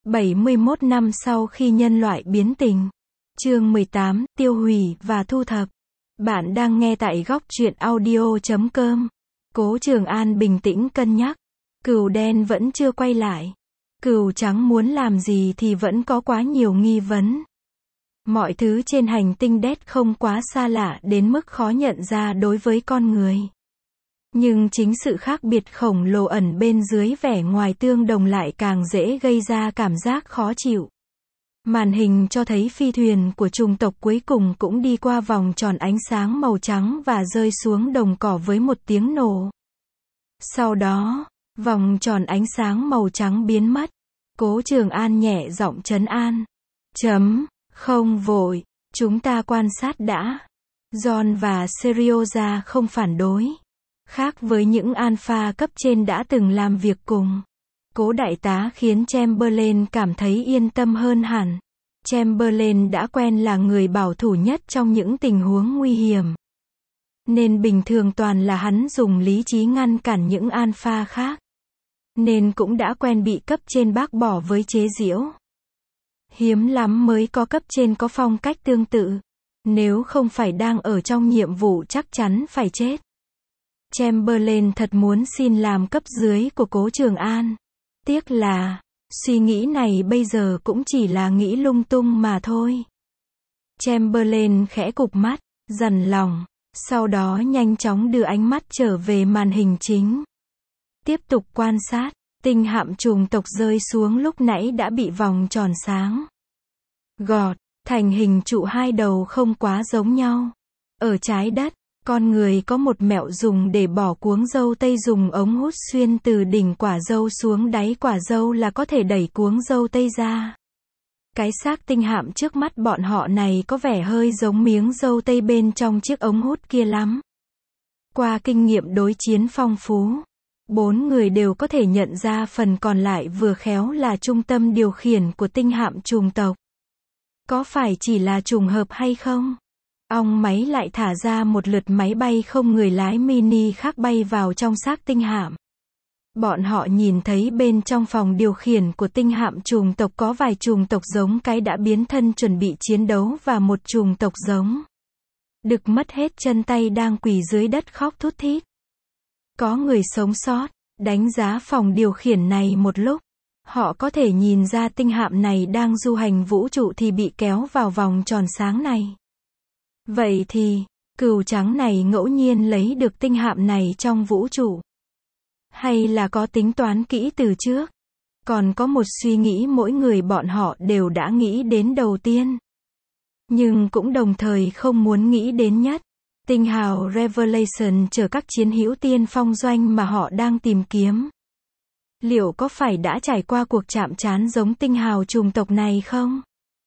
71 năm sau khi nhân loại biến tình. Chương 18, tiêu hủy và thu thập. Bạn đang nghe tại góc truyện audio.com. Cố Trường An bình tĩnh cân nhắc. Cừu đen vẫn chưa quay lại. Cừu trắng muốn làm gì thì vẫn có quá nhiều nghi vấn. Mọi thứ trên hành tinh đét không quá xa lạ đến mức khó nhận ra đối với con người. Nhưng chính sự khác biệt khổng lồ ẩn bên dưới vẻ ngoài tương đồng lại càng dễ gây ra cảm giác khó chịu. Màn hình cho thấy phi thuyền của chủng tộc cuối cùng cũng đi qua vòng tròn ánh sáng màu trắng và rơi xuống đồng cỏ với một tiếng nổ. Sau đó, vòng tròn ánh sáng màu trắng biến mất. Cố Trường An nhẹ giọng trấn an. Không vội, chúng ta quan sát đã. John và Serioja không phản đối. Khác với những alpha cấp trên đã từng làm việc cùng, Cố đại tá khiến Chamberlain cảm thấy yên tâm hơn hẳn. Chamberlain đã quen là người bảo thủ nhất trong những tình huống nguy hiểm. Nên bình thường toàn là hắn dùng lý trí ngăn cản những alpha khác. Nên cũng đã quen bị cấp trên bác bỏ với chế giễu. Hiếm lắm mới có cấp trên có phong cách tương tự. Nếu không phải đang ở trong nhiệm vụ chắc chắn phải chết. Chamberlain thật muốn xin làm cấp dưới của Cố Trường An. Tiếc là, suy nghĩ này bây giờ cũng chỉ là nghĩ lung tung mà thôi. Chamberlain khẽ cụp mắt, dằn lòng, sau đó nhanh chóng đưa ánh mắt trở về màn hình chính. Tiếp tục quan sát, tinh hạm chủng tộc rơi xuống lúc nãy đã bị vòng tròn sáng gọt thành hình trụ hai đầu không quá giống nhau. Ở trái đất, con người có một mẹo dùng để bỏ cuống dâu tây, dùng ống hút xuyên từ đỉnh quả dâu xuống đáy quả dâu là có thể đẩy cuống dâu tây ra. Cái xác tinh hạm trước mắt bọn họ này có vẻ hơi giống miếng dâu tây bên trong chiếc ống hút kia lắm. Qua kinh nghiệm đối chiến phong phú, 4 người đều có thể nhận ra phần còn lại vừa khéo là trung tâm điều khiển của tinh hạm chủng tộc. Có phải chỉ là trùng hợp hay không? Ong máy lại thả ra một lượt máy bay không người lái mini khác bay vào trong xác tinh hạm. Bọn họ nhìn thấy bên trong phòng điều khiển của tinh hạm chủng tộc có vài chủng tộc giống cái đã biến thân chuẩn bị chiến đấu và một chủng tộc giống đực mất hết chân tay đang quỳ dưới đất khóc thút thít. Có người sống sót, đánh giá phòng điều khiển này một lúc. Họ có thể nhìn ra tinh hạm này đang du hành vũ trụ thì bị kéo vào vòng tròn sáng này. Vậy thì, cừu trắng này ngẫu nhiên lấy được tinh hạm này trong vũ trụ. Hay là có tính toán kỹ từ trước? Còn có một suy nghĩ mỗi người bọn họ đều đã nghĩ đến đầu tiên. Nhưng cũng đồng thời không muốn nghĩ đến nhất. Tinh hào Revelation chở các chiến hữu tiên phong doanh mà họ đang tìm kiếm. Liệu có phải đã trải qua cuộc chạm trán giống tinh hào chủng tộc này không?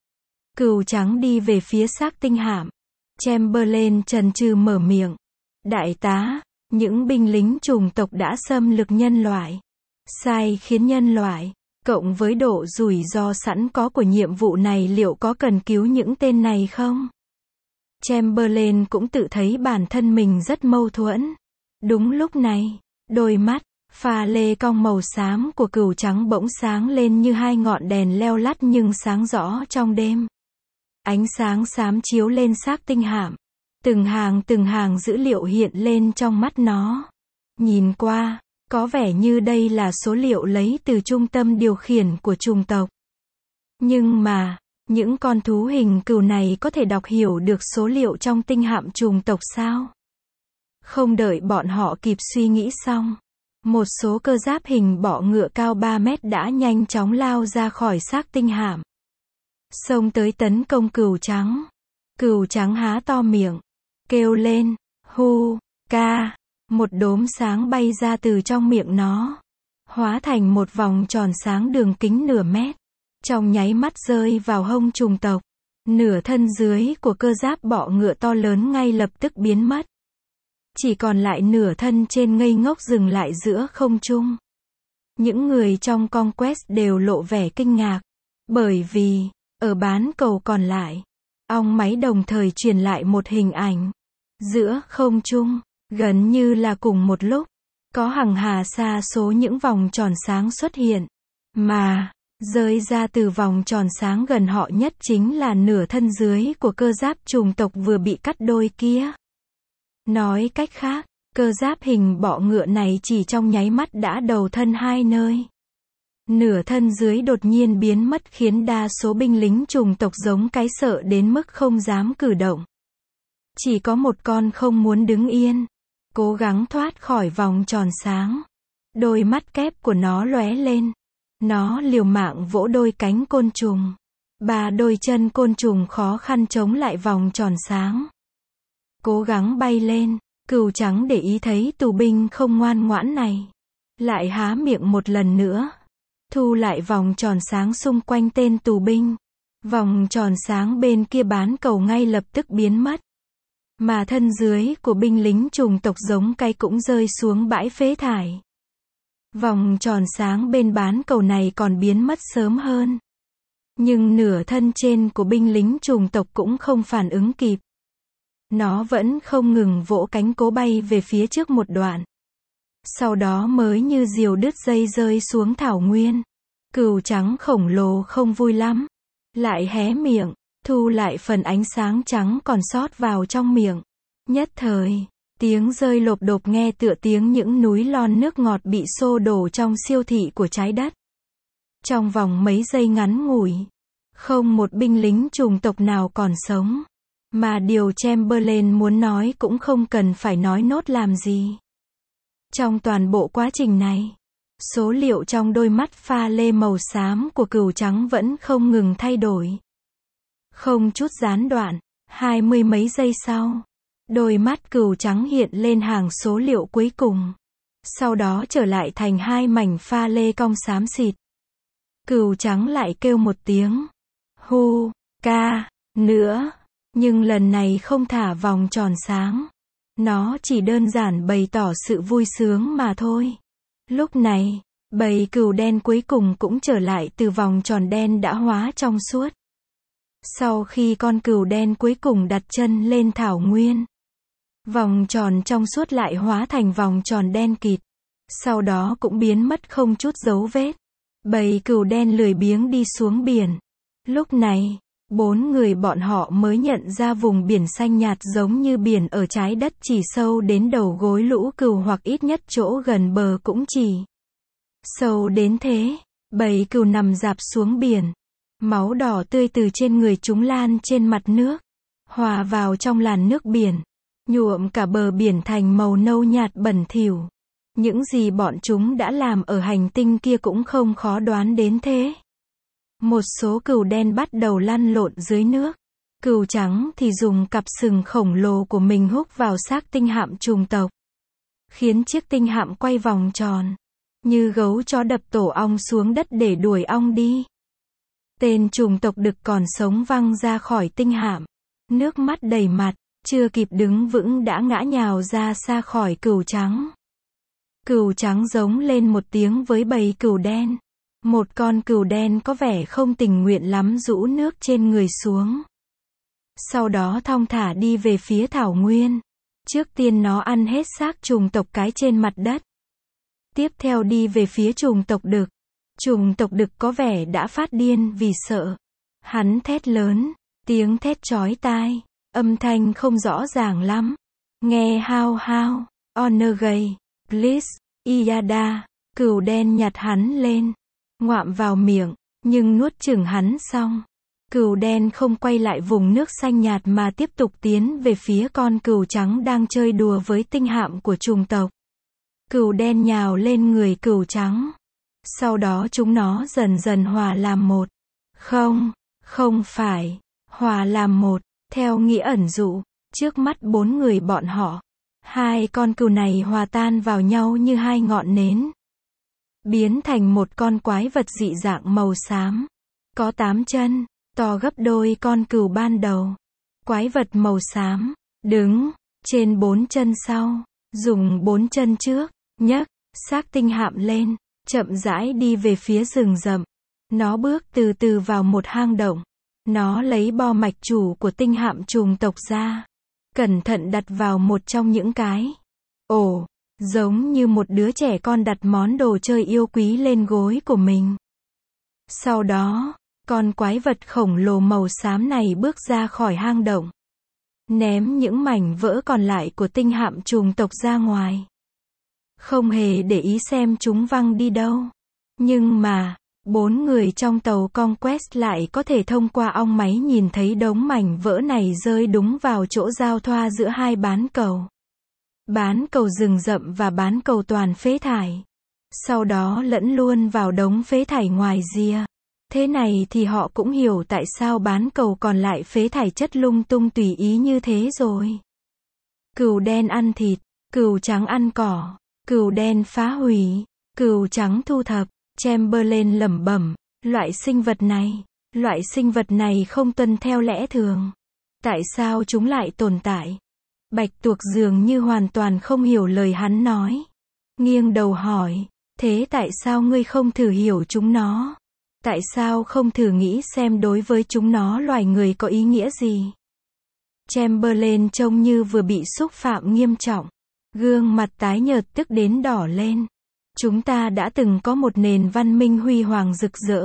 Cừu trắng đi về phía xác tinh hạm. Chamberlain chần chừ mở miệng. Đại tá, những binh lính chủng tộc đã xâm lược nhân loại. Sai khiến nhân loại, cộng với độ rủi ro sẵn có của nhiệm vụ này, liệu có cần cứu những tên này không? Chamberlain cũng tự thấy bản thân mình rất mâu thuẫn. Đúng lúc này, đôi mắt pha lê cong màu xám của cừu trắng bỗng sáng lên như hai ngọn đèn leo lắt nhưng sáng rõ trong đêm. Ánh sáng xám chiếu lên xác tinh hạm. Từng hàng dữ liệu hiện lên trong mắt nó. Nhìn qua, có vẻ như đây là số liệu lấy từ trung tâm điều khiển của chủng tộc. Nhưng mà, những con thú hình cừu này có thể đọc hiểu được số liệu trong tinh hạm chủng tộc sao? Không đợi bọn họ kịp suy nghĩ xong, một số cơ giáp hình bọ ngựa cao 3 mét đã nhanh chóng lao ra khỏi xác tinh hạm. Xông tới tấn công cừu trắng. Cừu trắng há to miệng, kêu lên, hu, ca. Một đốm sáng bay ra từ trong miệng nó, hóa thành một vòng tròn sáng đường kính nửa mét. Trong nháy mắt rơi vào hông chủng tộc. Nửa thân dưới của cơ giáp bọ ngựa to lớn ngay lập tức biến mất. Chỉ còn lại nửa thân trên ngây ngốc dừng lại giữa không trung. Những người trong Conquest đều lộ vẻ kinh ngạc. Bởi vì, ở bán cầu còn lại, ong máy đồng thời truyền lại một hình ảnh. Giữa không trung, gần như là cùng một lúc, có hằng hà sa số những vòng tròn sáng xuất hiện. Mà, Rơi ra từ vòng tròn sáng gần họ nhất chính là nửa thân dưới của cơ giáp chủng tộc vừa bị cắt đôi kia. Nói cách khác, cơ giáp hình bọ ngựa này chỉ trong nháy mắt đã đầu thân hai nơi. Nửa thân dưới đột nhiên biến mất khiến đa số binh lính chủng tộc giống cái sợ đến mức không dám cử động. Chỉ có một con không muốn đứng yên, cố gắng thoát khỏi vòng tròn sáng. Đôi mắt kép của nó lóe lên. Nó liều mạng vỗ đôi cánh côn trùng. 3 đôi chân côn trùng khó khăn chống lại vòng tròn sáng. Cố gắng bay lên, cừu trắng để ý thấy tù binh không ngoan ngoãn này. Lại há miệng một lần nữa. Thu lại vòng tròn sáng xung quanh tên tù binh. Vòng tròn sáng bên kia bán cầu ngay lập tức biến mất. Mà thân dưới của binh lính chủng tộc giống cái cũng rơi xuống bãi phế thải. Vòng tròn sáng bên bán cầu này còn biến mất sớm hơn. Nhưng nửa thân trên của binh lính chủng tộc cũng không phản ứng kịp. Nó vẫn không ngừng vỗ cánh cố bay về phía trước một đoạn. Sau đó mới như diều đứt dây rơi xuống thảo nguyên. Cừu trắng khổng lồ không vui lắm. Lại hé miệng, thu lại phần ánh sáng trắng còn sót vào trong miệng. Nhất thời, tiếng rơi lộp độp nghe tựa tiếng những núi lon nước ngọt bị xô đổ trong siêu thị của trái đất. Trong vòng mấy giây ngắn ngủi, không một binh lính chủng tộc nào còn sống. Mà điều Chamberlain muốn nói cũng không cần phải nói nốt làm gì. Trong toàn bộ quá trình này, số liệu trong đôi mắt pha lê màu xám của cừu trắng vẫn không ngừng thay đổi. Không chút gián đoạn, 20 mấy giây sau, đôi mắt cừu trắng hiện lên hàng số liệu cuối cùng. Sau đó trở lại thành 2 mảnh pha lê cong xám xịt. Cừu trắng lại kêu một tiếng. Hu, ca, nữa. Nhưng lần này không thả vòng tròn sáng. Nó chỉ đơn giản bày tỏ sự vui sướng mà thôi. Lúc này, bầy cừu đen cuối cùng cũng trở lại từ vòng tròn đen đã hóa trong suốt. Sau khi con cừu đen cuối cùng đặt chân lên thảo nguyên, vòng tròn trong suốt lại hóa thành vòng tròn đen kịt. Sau đó cũng biến mất không chút dấu vết. Bầy cừu đen lười biếng đi xuống biển. Lúc này, 4 người bọn họ mới nhận ra vùng biển xanh nhạt giống như biển ở trái đất chỉ sâu đến đầu gối lũ cừu hoặc ít nhất chỗ gần bờ cũng chỉ sâu đến thế. Bầy cừu nằm rạp xuống biển. Máu đỏ tươi từ trên người chúng lan trên mặt nước, hòa vào trong làn nước biển, nhuộm cả bờ biển thành màu nâu nhạt bẩn thỉu. Những gì bọn chúng đã làm ở hành tinh kia cũng không khó đoán đến thế. Một số cừu đen bắt đầu lăn lộn dưới nước. Cừu trắng thì dùng cặp sừng khổng lồ của mình húc vào xác tinh hạm chủng tộc, khiến chiếc tinh hạm quay vòng tròn, như gấu chó đập tổ ong xuống đất để đuổi ong đi. Tên chủng tộc đực còn sống văng ra khỏi tinh hạm, nước mắt đầy mặt, chưa kịp đứng vững đã ngã nhào ra xa khỏi cừu trắng. Cừu trắng giống lên một tiếng với bầy cừu đen. Một con cừu đen có vẻ không tình nguyện lắm rũ nước trên người xuống. Sau đó thong thả đi về phía thảo nguyên. Trước tiên nó ăn hết xác chủng tộc cái trên mặt đất. Tiếp theo đi về phía chủng tộc đực. Chủng tộc đực có vẻ đã phát điên vì sợ. Hắn thét lớn, tiếng thét chói tai, âm thanh không rõ ràng lắm. Nghe hao hao, Onergay, please, Iada. Cừu đen nhặt hắn lên, ngoạm vào miệng, nhưng nuốt chửng hắn xong. Cừu đen không quay lại vùng nước xanh nhạt mà tiếp tục tiến về phía con cừu trắng đang chơi đùa với tinh hạm của chủng tộc. Cừu đen nhào lên người cừu trắng. Sau đó chúng nó dần dần hòa làm một. Không phải, hòa làm một, theo nghĩa ẩn dụ, trước mắt 4 người bọn họ. 2 con cừu này hòa tan vào nhau như 2 ngọn nến, biến thành một con quái vật dị dạng màu xám. Có 8 chân, to gấp đôi con cừu ban đầu. Quái vật màu xám, đứng trên 4 chân sau, dùng 4 chân trước, nhấc xác tinh hạm lên, chậm rãi đi về phía rừng rậm. Nó bước từ từ vào một hang động. Nó lấy bo mạch chủ của tinh hạm chủng tộc ra, cẩn thận đặt vào một trong những cái ổ, giống như một đứa trẻ con đặt món đồ chơi yêu quý lên gối của mình. Sau đó, con quái vật khổng lồ màu xám này bước ra khỏi hang động, ném những mảnh vỡ còn lại của tinh hạm chủng tộc ra ngoài. Không hề để ý xem chúng văng đi đâu. Nhưng mà, 4 người trong tàu Conquest lại có thể thông qua ong máy nhìn thấy đống mảnh vỡ này rơi đúng vào chỗ giao thoa giữa hai bán cầu. Bán cầu rừng rậm và bán cầu toàn phế thải. Sau đó lẫn luôn vào đống phế thải ngoài rìa. Thế này thì họ cũng hiểu tại sao bán cầu còn lại phế thải chất lung tung tùy ý như thế rồi. Cừu đen ăn thịt, cừu trắng ăn cỏ, cừu đen phá hủy, cừu trắng thu thập. Chamberlain lẩm bẩm, loại sinh vật này không tuân theo lẽ thường. Tại sao chúng lại tồn tại? Bạch tuộc dường như hoàn toàn không hiểu lời hắn nói. Nghiêng đầu hỏi, thế tại sao ngươi không thử hiểu chúng nó? Tại sao không thử nghĩ xem đối với chúng nó loài người có ý nghĩa gì? Chamberlain trông như vừa bị xúc phạm nghiêm trọng. Gương mặt tái nhợt tức đến đỏ lên. Chúng ta đã từng có một nền văn minh huy hoàng rực rỡ.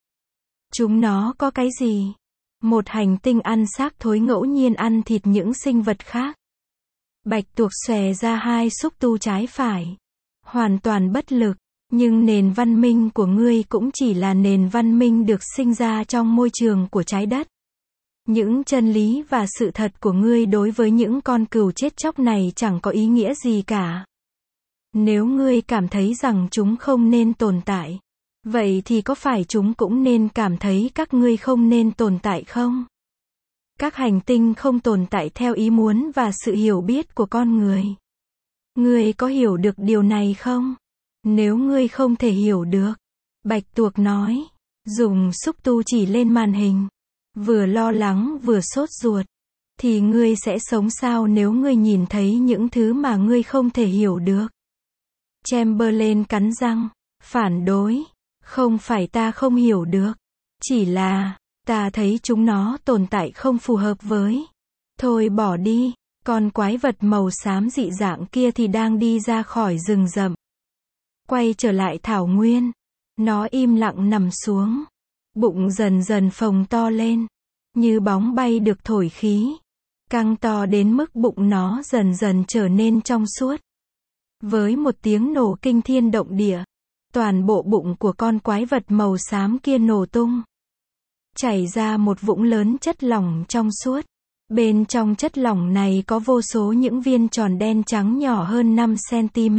Chúng nó có cái gì? Một hành tinh ăn xác thối ngẫu nhiên ăn thịt những sinh vật khác. Bạch tuộc xòe ra hai xúc tu trái phải. Hoàn toàn bất lực. Nhưng nền văn minh của ngươi cũng chỉ là nền văn minh được sinh ra trong môi trường của trái đất. Những chân lý và sự thật của ngươi đối với những con cừu chết chóc này chẳng có ý nghĩa gì cả. Nếu ngươi cảm thấy rằng chúng không nên tồn tại, vậy thì có phải chúng cũng nên cảm thấy các ngươi không nên tồn tại không? Các hành tinh không tồn tại theo ý muốn và sự hiểu biết của con người. Ngươi có hiểu được điều này không? Nếu ngươi không thể hiểu được, Bạch tuộc nói, dùng xúc tu chỉ lên màn hình, vừa lo lắng vừa sốt ruột, thì ngươi sẽ sống sao nếu ngươi nhìn thấy những thứ mà ngươi không thể hiểu được? Chamberlain cắn răng, phản đối, không phải ta không hiểu được, chỉ là, ta thấy chúng nó tồn tại không phù hợp với. Thôi bỏ đi, con quái vật màu xám dị dạng kia thì đang đi ra khỏi rừng rậm. Quay trở lại thảo nguyên, nó im lặng nằm xuống, bụng dần dần phồng to lên, như bóng bay được thổi khí, căng to đến mức bụng nó dần dần trở nên trong suốt. Với một tiếng nổ kinh thiên động địa, toàn bộ bụng của con quái vật màu xám kia nổ tung. Chảy ra một vũng lớn chất lỏng trong suốt. Bên trong chất lỏng này có vô số những viên tròn đen trắng nhỏ hơn 5 cm.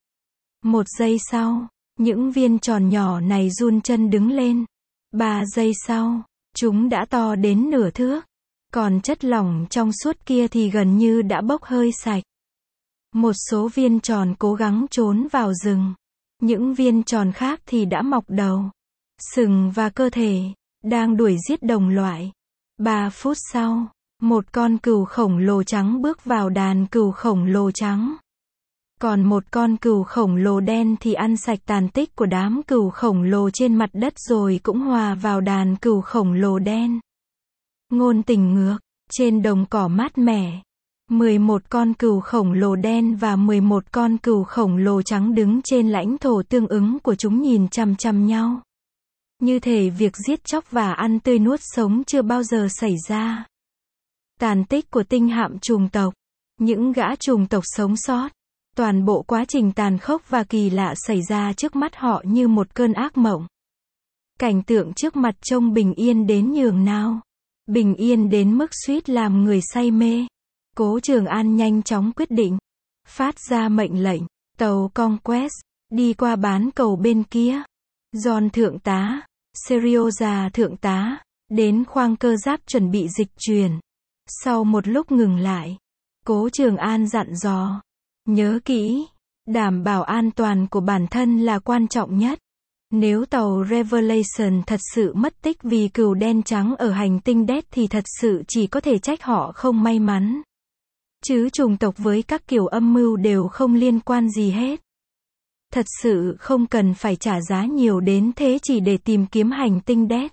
Một giây sau, những viên tròn nhỏ này run chân đứng lên. 3 giây sau, chúng đã to đến nửa thước. Còn chất lỏng trong suốt kia thì gần như đã bốc hơi sạch. Một số viên tròn cố gắng trốn vào rừng. Những viên tròn khác thì đã mọc đầu, sừng và cơ thể, đang đuổi giết đồng loại. 3 phút sau, một con cừu khổng lồ trắng bước vào đàn cừu khổng lồ trắng. Còn một con cừu khổng lồ đen thì ăn sạch tàn tích của đám cừu khổng lồ trên mặt đất rồi cũng hòa vào đàn cừu khổng lồ đen. Ngôn tình ngược, trên đồng cỏ mát mẻ, 11 con cừu khổng lồ đen và 11 con cừu khổng lồ trắng đứng trên lãnh thổ tương ứng của chúng nhìn chằm chằm nhau. Như thể việc giết chóc và ăn tươi nuốt sống chưa bao giờ xảy ra. Tàn tích của tinh hạm chủng tộc, những gã chủng tộc sống sót, toàn bộ quá trình tàn khốc và kỳ lạ xảy ra trước mắt họ như một cơn ác mộng. Cảnh tượng trước mặt trông bình yên đến nhường nào. Bình yên đến mức suýt làm người say mê. Cố Trường An nhanh chóng quyết định, phát ra mệnh lệnh, tàu Conquest, đi qua bán cầu bên kia. John thượng tá, Serioza thượng tá, đến khoang cơ giáp chuẩn bị dịch chuyển. Sau một lúc ngừng lại, Cố Trường An dặn dò, nhớ kỹ, đảm bảo an toàn của bản thân là quan trọng nhất. Nếu tàu Revelation thật sự mất tích vì cừu đen trắng ở hành tinh Death thì thật sự chỉ có thể trách họ không may mắn. Chứ chủng tộc với các kiểu âm mưu đều không liên quan gì hết. Thật sự không cần phải trả giá nhiều đến thế chỉ để tìm kiếm hành tinh Death.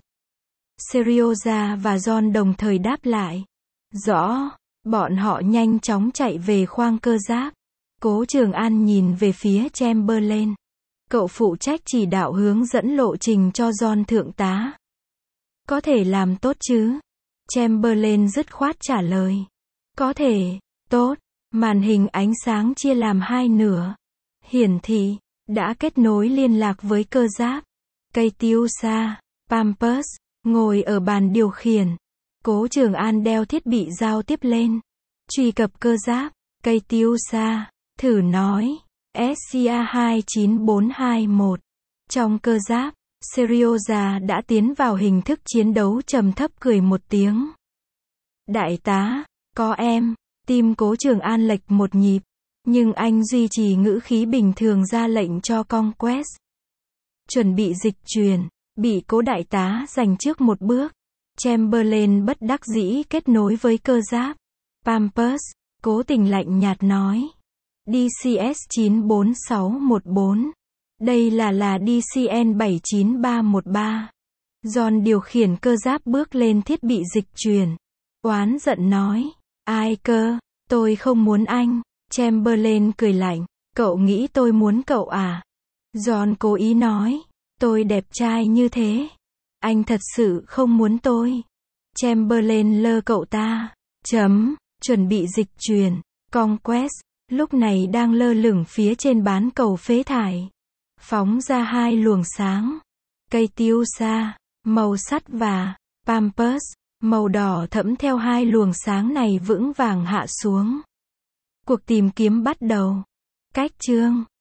Serioza và John đồng thời đáp lại. Rõ, bọn họ nhanh chóng chạy về khoang cơ giáp. Cố Trường An nhìn về phía Chamberlain. Cậu phụ trách chỉ đạo hướng dẫn lộ trình cho John thượng tá. Có thể làm tốt chứ? Chamberlain dứt khoát trả lời. Có thể, tốt. Màn hình ánh sáng chia làm hai nửa. Hiển thị, đã kết nối liên lạc với cơ giáp. Katyusha, Pampers, ngồi ở bàn điều khiển. Cố Trường An đeo thiết bị giao tiếp lên. Truy cập cơ giáp. Katyusha, thử nói. SCA 29421. Trong cơ giáp, Serioja đã tiến vào hình thức chiến đấu trầm thấp cười một tiếng. Đại tá, có em. Tim Cố Trường An lệch một nhịp. Nhưng anh duy trì ngữ khí bình thường ra lệnh cho Conquest. Chuẩn bị dịch chuyển. Bị Cố đại tá giành trước một bước. Chamberlain bất đắc dĩ kết nối với cơ giáp. Pampers, cố tình lạnh nhạt nói. DCS 94614. Đây là DCN 79313. John điều khiển cơ giáp bước lên thiết bị dịch chuyển. Oán giận nói. Ai cơ? Tôi không muốn anh. Chamberlain cười lạnh. Cậu nghĩ tôi muốn cậu à? John cố ý nói. Tôi đẹp trai như thế. Anh thật sự không muốn tôi. Chamberlain lơ cậu ta. Chuẩn bị dịch chuyển. Conquest, lúc này đang lơ lửng phía trên bán cầu phế thải. Phóng ra hai luồng sáng. Katyusha, màu sắt và Pampers, màu đỏ thẫm theo hai luồng sáng này vững vàng hạ xuống. Cuộc tìm kiếm bắt đầu. Cách chương